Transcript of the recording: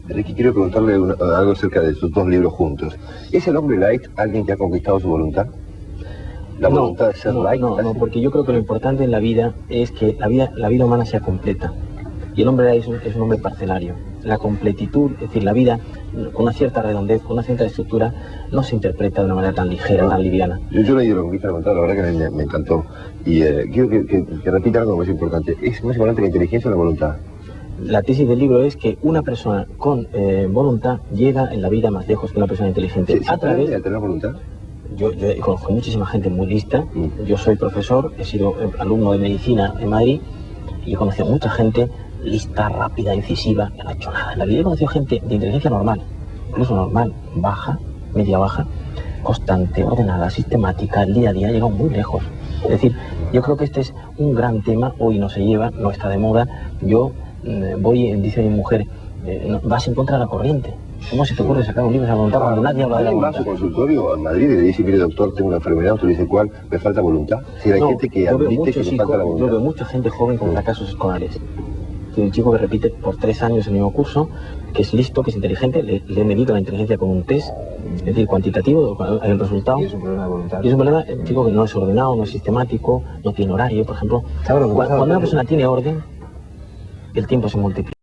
Ricky, quiero preguntarle algo acerca de sus dos libros juntos. ¿Es el hombre light alguien que ha conquistado su voluntad? ¿La voluntad de ser light? No, porque yo creo que lo importante en la vida es que la vida humana sea completa. Y el hombre light es un hombre parcelario. La completitud, es decir, la vida con una cierta redondez, con una cierta estructura, no se interpreta de una manera tan ligera, tan liviana. Yo leí La conquista de la voluntad, la verdad que me encantó. Y quiero que repita algo más importante. ¿Es más importante la inteligencia o la voluntad? La tesis del libro es que una persona con voluntad llega en la vida más lejos que una persona inteligente. ¿A través de tener voluntad? Yo conozco muchísima gente muy lista. Yo soy profesor, he sido alumno de medicina en Madrid y he conocido mucha gente lista, rápida, incisiva, que no ha hecho nada. En la vida he conocido gente de inteligencia normal, incluso normal, baja, media baja, constante, ordenada, sistemática, el día a día, ha llegado muy lejos. Es decir, yo creo que este es un gran tema, hoy no se lleva, no está de moda. Yo dice mi mujer, vas en contra de la corriente. ¿Cómo se te ocurre sacar un libro de la voluntad cuando nadie habla de la voluntad? ¿Alguien va a su consultorio en Madrid y le dice, mire doctor, tengo una enfermedad, usted le dice cuál, me falta voluntad? Si hay gente que admite que le falta la voluntad. Yo veo mucha gente joven con fracasos escolares. Un chico que repite por 3 años el mismo curso, que es listo, que es inteligente, le he medido la inteligencia con un test, es decir, cuantitativo, el resultado. Y es un problema de voluntad. Y es un problema, el chico que no es ordenado, no es sistemático, no tiene horario, por ejemplo. Cuando una persona tiene orden, el tiempo se multiplica.